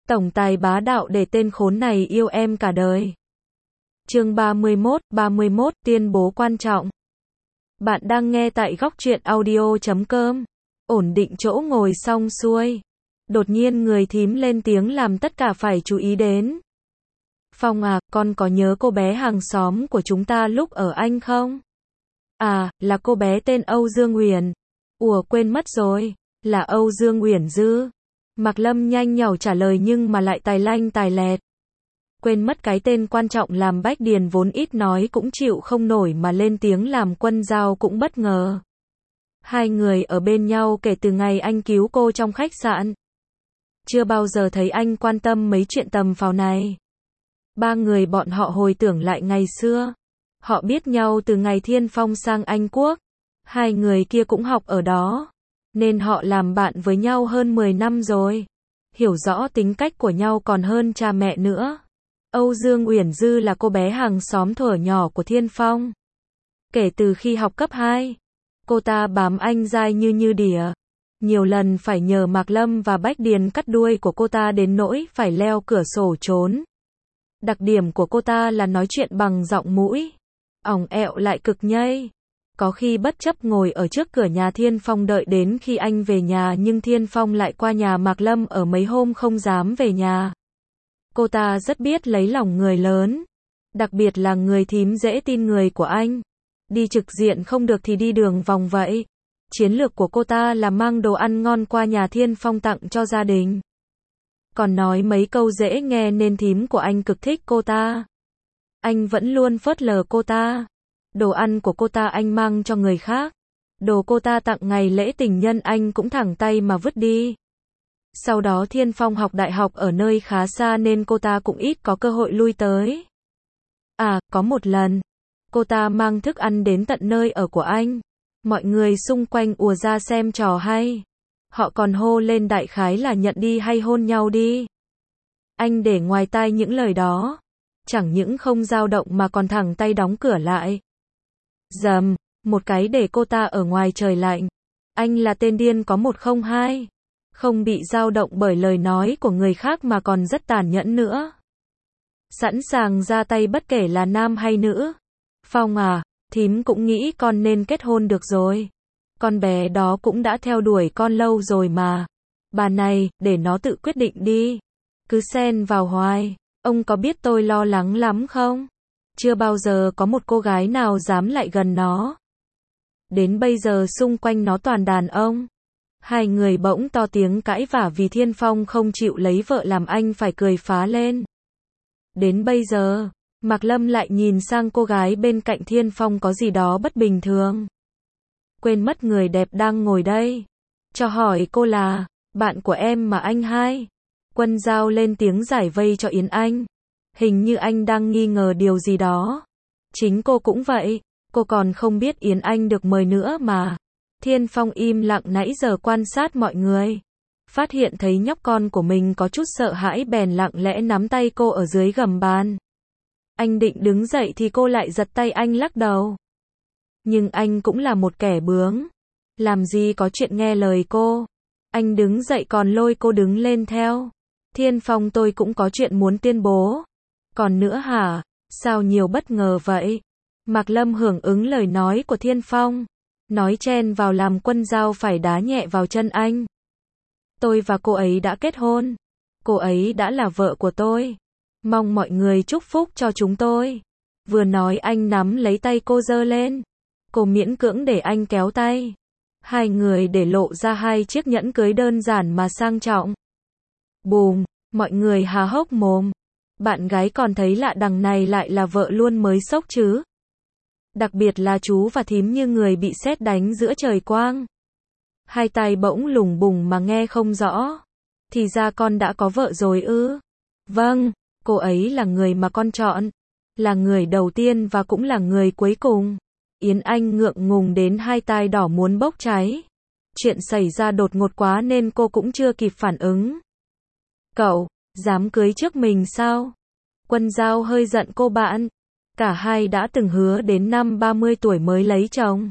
Tổng tài bá đạo để tên khốn này yêu em cả đời. Chương 31, tuyên bố quan trọng. Bạn đang nghe tại góc truyện audio.com. Ổn định chỗ ngồi xong xuôi. Đột nhiên người thím lên tiếng làm tất cả phải chú ý đến. Phong à, con có nhớ cô bé hàng xóm của chúng ta lúc ở Anh không? À, là cô bé tên Âu Dương Uyển. Ủa quên mất rồi, là Âu Dương Uyển Dư. Mạc Lâm nhanh nhảu trả lời nhưng mà lại tài lanh tài lẹt. Quên mất cái tên quan trọng làm Bách Điền vốn ít nói cũng chịu không nổi mà lên tiếng làm Quân Giao cũng bất ngờ. Hai người ở bên nhau kể từ ngày anh cứu cô trong khách sạn. Chưa bao giờ thấy anh quan tâm mấy chuyện tầm phào này. Ba người bọn họ hồi tưởng lại ngày xưa. Họ biết nhau từ ngày Thiên Phong sang Anh Quốc. Hai người kia cũng học ở đó. Nên họ làm bạn với nhau hơn 10 năm rồi. Hiểu rõ tính cách của nhau còn hơn cha mẹ nữa. Âu Dương Uyển Dư là cô bé hàng xóm thuở nhỏ của Thiên Phong. Kể từ khi học cấp 2, cô ta bám anh dai như đỉa. Nhiều lần phải nhờ Mạc Lâm và Bách Điền cắt đuôi của cô ta đến nỗi phải leo cửa sổ trốn. Đặc điểm của cô ta là nói chuyện bằng giọng mũi. Ỏng ẹo lại cực nhây. Có khi bất chấp ngồi ở trước cửa nhà Thiên Phong đợi đến khi anh về nhà nhưng Thiên Phong lại qua nhà Mạc Lâm ở mấy hôm không dám về nhà. Cô ta rất biết lấy lòng người lớn. Đặc biệt là người thím dễ tin người của anh. Đi trực diện không được thì đi đường vòng vậy. Chiến lược của cô ta là mang đồ ăn ngon qua nhà Thiên Phong tặng cho gia đình. Còn nói mấy câu dễ nghe nên thím của anh cực thích cô ta. Anh vẫn luôn phớt lờ cô ta. Đồ ăn của cô ta anh mang cho người khác. Đồ cô ta tặng ngày lễ tình nhân anh cũng thẳng tay mà vứt đi. Sau đó Thiên Phong học đại học ở nơi khá xa nên cô ta cũng ít có cơ hội lui tới. À, có một lần, cô ta mang thức ăn đến tận nơi ở của anh. Mọi người xung quanh ùa ra xem trò hay. Họ còn hô lên đại khái là nhận đi hay hôn nhau đi. Anh để ngoài tai những lời đó. Chẳng những không dao động mà còn thẳng tay đóng cửa lại. Dầm, một cái để cô ta ở ngoài trời lạnh. Anh là tên điên có 102. Không bị dao động bởi lời nói của người khác mà còn rất tàn nhẫn nữa. Sẵn sàng ra tay bất kể là nam hay nữ. Phong à, thím cũng nghĩ con nên kết hôn được rồi. Con bé đó cũng đã theo đuổi con lâu rồi mà. Bà này, để nó tự quyết định đi. Cứ xen vào hoài. Ông có biết tôi lo lắng lắm không? Chưa bao giờ có một cô gái nào dám lại gần nó. Đến bây giờ xung quanh nó toàn đàn ông. Hai người bỗng to tiếng cãi vả vì Thiên Phong không chịu lấy vợ làm anh phải cười phá lên. Đến bây giờ, Mạc Lâm lại nhìn sang cô gái bên cạnh Thiên Phong có gì đó bất bình thường. Quên mất người đẹp đang ngồi đây. Cho hỏi cô là, bạn của em mà anh hai. Quân Giao lên tiếng giải vây cho Yến Anh. Hình như anh đang nghi ngờ điều gì đó. Chính cô cũng vậy, cô còn không biết Yến Anh được mời nữa mà. Thiên Phong im lặng nãy giờ quan sát mọi người. Phát hiện thấy nhóc con của mình có chút sợ hãi bèn lặng lẽ nắm tay cô ở dưới gầm bàn. Anh định đứng dậy thì cô lại giật tay anh lắc đầu. Nhưng anh cũng là một kẻ bướng. Làm gì có chuyện nghe lời cô. Anh đứng dậy còn lôi cô đứng lên theo. Thiên Phong tôi cũng có chuyện muốn tuyên bố. Còn nữa hả? Sao nhiều bất ngờ vậy? Mạc Lâm hưởng ứng lời nói của Thiên Phong. Nói chen vào làm Quân Giao phải đá nhẹ vào chân anh. Tôi và cô ấy đã kết hôn. Cô ấy đã là vợ của tôi. Mong mọi người chúc phúc cho chúng tôi. Vừa nói anh nắm lấy tay cô giơ lên. Cô miễn cưỡng để anh kéo tay. Hai người để lộ ra hai chiếc nhẫn cưới đơn giản mà sang trọng. Bùm, mọi người há hốc mồm. Bạn gái còn thấy lạ đằng này lại là vợ luôn mới sốc chứ. Đặc biệt là chú và thím như người bị sét đánh giữa trời quang. Hai tai bỗng lùng bùng mà nghe không rõ. Thì ra con đã có vợ rồi ư? Vâng, cô ấy là người mà con chọn. Là người đầu tiên và cũng là người cuối cùng. Yến Anh ngượng ngùng đến hai tai đỏ muốn bốc cháy. Chuyện xảy ra đột ngột quá nên cô cũng chưa kịp phản ứng. Cậu, dám cưới trước mình sao? Quân Giao hơi giận cô bạn. Cả hai đã từng hứa đến năm 30 tuổi mới lấy chồng.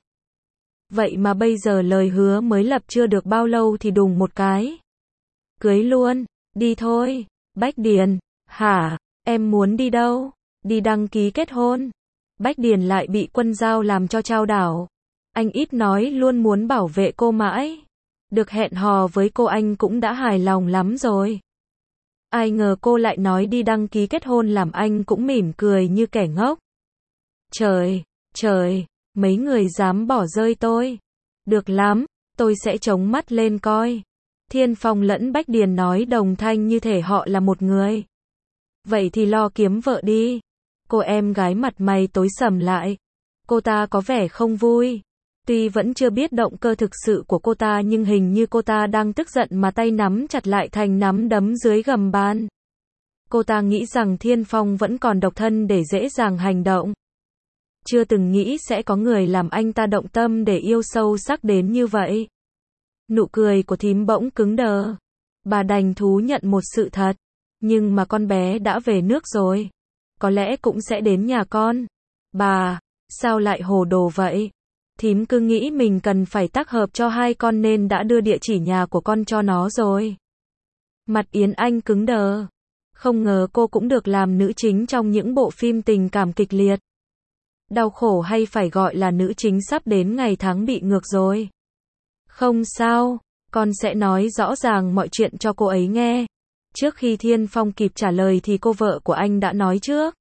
Vậy mà bây giờ lời hứa mới lập chưa được bao lâu thì đùng một cái. Cưới luôn, đi thôi. Bách Điền, hả, em muốn đi đâu? Đi đăng ký kết hôn. Bách Điền lại bị Quân Giao làm cho chao đảo. Anh ít nói luôn muốn bảo vệ cô mãi. Được hẹn hò với cô anh cũng đã hài lòng lắm rồi. Ai ngờ cô lại nói đi đăng ký kết hôn làm anh cũng mỉm cười như kẻ ngốc. Trời, trời, mấy người dám bỏ rơi tôi. Được lắm, tôi sẽ chống mắt lên coi. Thiên Phong lẫn Bách Điền nói đồng thanh như thể họ là một người. Vậy thì lo kiếm vợ đi. Cô em gái mặt mày tối sầm lại. Cô ta có vẻ không vui. Tuy vẫn chưa biết động cơ thực sự của cô ta nhưng hình như cô ta đang tức giận mà tay nắm chặt lại thành nắm đấm dưới gầm bàn. Cô ta nghĩ rằng Thiên Phong vẫn còn độc thân để dễ dàng hành động. Chưa từng nghĩ sẽ có người làm anh ta động tâm để yêu sâu sắc đến như vậy. Nụ cười của thím bỗng cứng đờ. Bà đành thú nhận một sự thật. Nhưng mà con bé đã về nước rồi. Có lẽ cũng sẽ đến nhà con. Bà, sao lại hồ đồ vậy? Thím cứ nghĩ mình cần phải tác hợp cho hai con nên đã đưa địa chỉ nhà của con cho nó rồi. Mặt Yến Anh cứng đờ. Không ngờ cô cũng được làm nữ chính trong những bộ phim tình cảm kịch liệt. Đau khổ hay phải gọi là nữ chính sắp đến ngày tháng bị ngược rồi. Không sao, con sẽ nói rõ ràng mọi chuyện cho cô ấy nghe. Trước khi Thiên Phong kịp trả lời thì cô vợ của anh đã nói trước.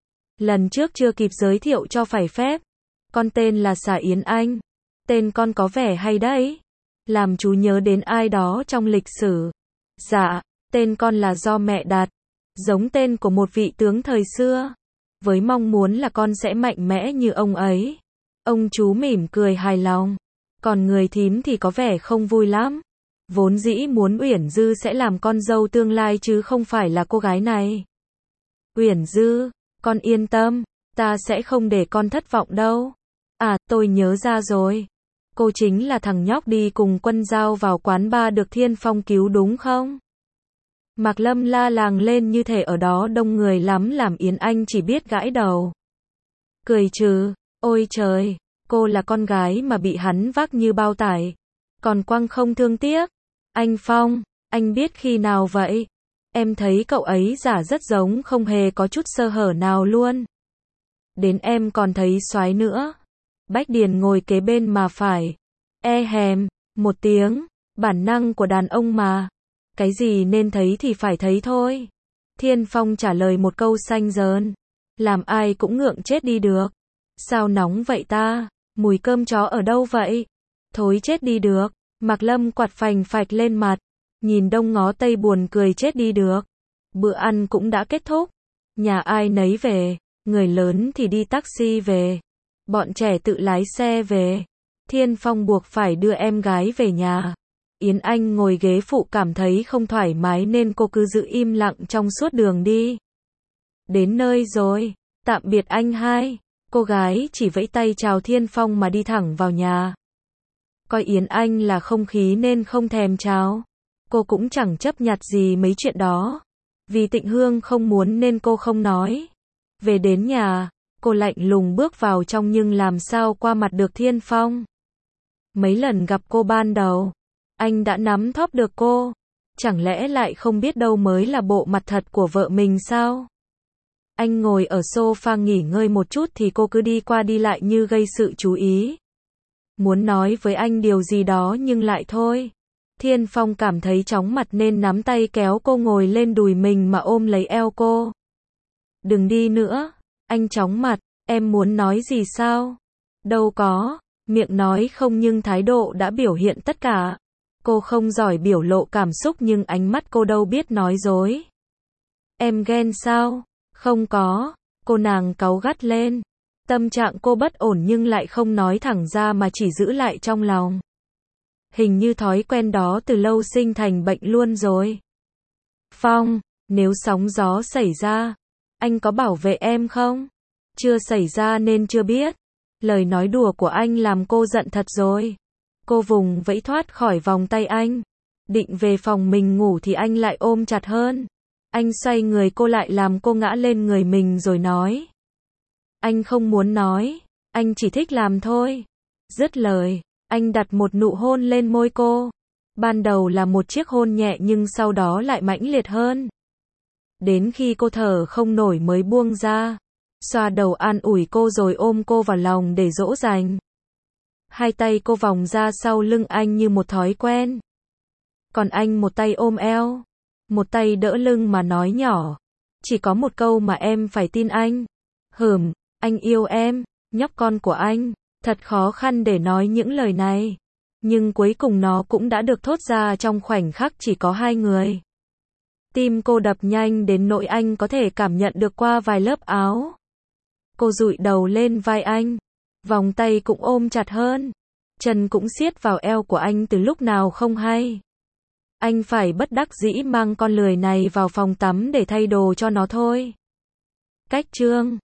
Lần trước chưa kịp giới thiệu cho phải phép. Con tên là Xà Yến Anh. Tên con có vẻ hay đấy. Làm chú nhớ đến ai đó trong lịch sử. Dạ, tên con là do mẹ đặt. Giống tên của một vị tướng thời xưa. Với mong muốn là con sẽ mạnh mẽ như ông ấy. Ông chú mỉm cười hài lòng. Còn người thím thì có vẻ không vui lắm. Vốn dĩ muốn Uyển Dư sẽ làm con dâu tương lai chứ không phải là cô gái này. Uyển Dư, con yên tâm, ta sẽ không để con thất vọng đâu. À, tôi nhớ ra rồi. Cô chính là thằng nhóc đi cùng Quân Giao vào quán bar được Thiên Phong cứu đúng không? Mạc Lâm la làng lên như thể ở đó đông người lắm làm Yến Anh chỉ biết gãi đầu. Cười trừ, ôi trời, cô là con gái mà bị hắn vác như bao tải. Còn quăng không thương tiếc. Anh Phong, anh biết khi nào vậy? Em thấy cậu ấy giả rất giống không hề có chút sơ hở nào luôn. Đến em còn thấy xoái nữa. Bách Điền ngồi kế bên mà phải. E hèm, một tiếng, bản năng của đàn ông mà. Cái gì nên thấy thì phải thấy thôi. Thiên Phong trả lời một câu xanh dờn. Làm ai cũng ngượng chết đi được. Sao nóng vậy ta? Mùi cơm chó ở đâu vậy? Thối chết đi được. Mạc Lâm quạt phành phạch lên mặt. Nhìn đông ngó tây buồn cười chết đi được. Bữa ăn cũng đã kết thúc. Nhà ai nấy về. Người lớn thì đi taxi về. Bọn trẻ tự lái xe về. Thiên Phong buộc phải đưa em gái về nhà. Yến Anh ngồi ghế phụ cảm thấy không thoải mái nên cô cứ giữ im lặng trong suốt đường đi. Đến nơi rồi. Tạm biệt anh hai. Cô gái chỉ vẫy tay chào Thiên Phong mà đi thẳng vào nhà. Coi Yến Anh là không khí nên không thèm chào. Cô cũng chẳng chấp nhặt gì mấy chuyện đó. Vì Tịnh Hương không muốn nên cô không nói. Về đến nhà, cô lạnh lùng bước vào trong nhưng làm sao qua mặt được Thiên Phong. Mấy lần gặp cô ban đầu, anh đã nắm thóp được cô. Chẳng lẽ lại không biết đâu mới là bộ mặt thật của vợ mình sao? Anh ngồi ở sofa nghỉ ngơi một chút thì cô cứ đi qua đi lại như gây sự chú ý. Muốn nói với anh điều gì đó nhưng lại thôi. Thiên Phong cảm thấy chóng mặt nên nắm tay kéo cô ngồi lên đùi mình mà ôm lấy eo cô. Đừng đi nữa. Anh chóng mặt, em muốn nói gì sao? Đâu có, miệng nói không nhưng thái độ đã biểu hiện tất cả. Cô không giỏi biểu lộ cảm xúc nhưng ánh mắt cô đâu biết nói dối. Em ghen sao? Không có, cô nàng cáu gắt lên. Tâm trạng cô bất ổn nhưng lại không nói thẳng ra mà chỉ giữ lại trong lòng. Hình như thói quen đó từ lâu sinh thành bệnh luôn rồi. Phong, nếu sóng gió xảy ra, anh có bảo vệ em không? Chưa xảy ra nên chưa biết. Lời nói đùa của anh làm cô giận thật rồi. Cô vùng vẫy thoát khỏi vòng tay anh. Định về phòng mình ngủ thì anh lại ôm chặt hơn. Anh xoay người cô lại làm cô ngã lên người mình rồi nói. Anh không muốn nói, anh chỉ thích làm thôi. Dứt lời, anh đặt một nụ hôn lên môi cô. Ban đầu là một chiếc hôn nhẹ nhưng sau đó lại mãnh liệt hơn. đến khi cô thở không nổi mới buông ra. Xoa đầu an ủi cô rồi ôm cô vào lòng để dỗ dành. Hai tay cô vòng ra sau lưng anh như một thói quen. Còn anh một tay ôm eo, một tay đỡ lưng mà nói nhỏ. Chỉ có một câu mà em phải tin anh. Anh yêu em, nhóc con của anh. Thật khó khăn để nói những lời này. Nhưng cuối cùng nó cũng đã được thốt ra trong khoảnh khắc chỉ có hai người. Tim cô đập nhanh đến nỗi anh có thể cảm nhận được qua vài lớp áo. Cô dụi đầu lên vai anh, vòng tay cũng ôm chặt hơn, chân cũng siết vào eo của anh từ lúc nào không hay. Anh phải bất đắc dĩ mang con lười này vào phòng tắm để thay đồ cho nó thôi. Cách chương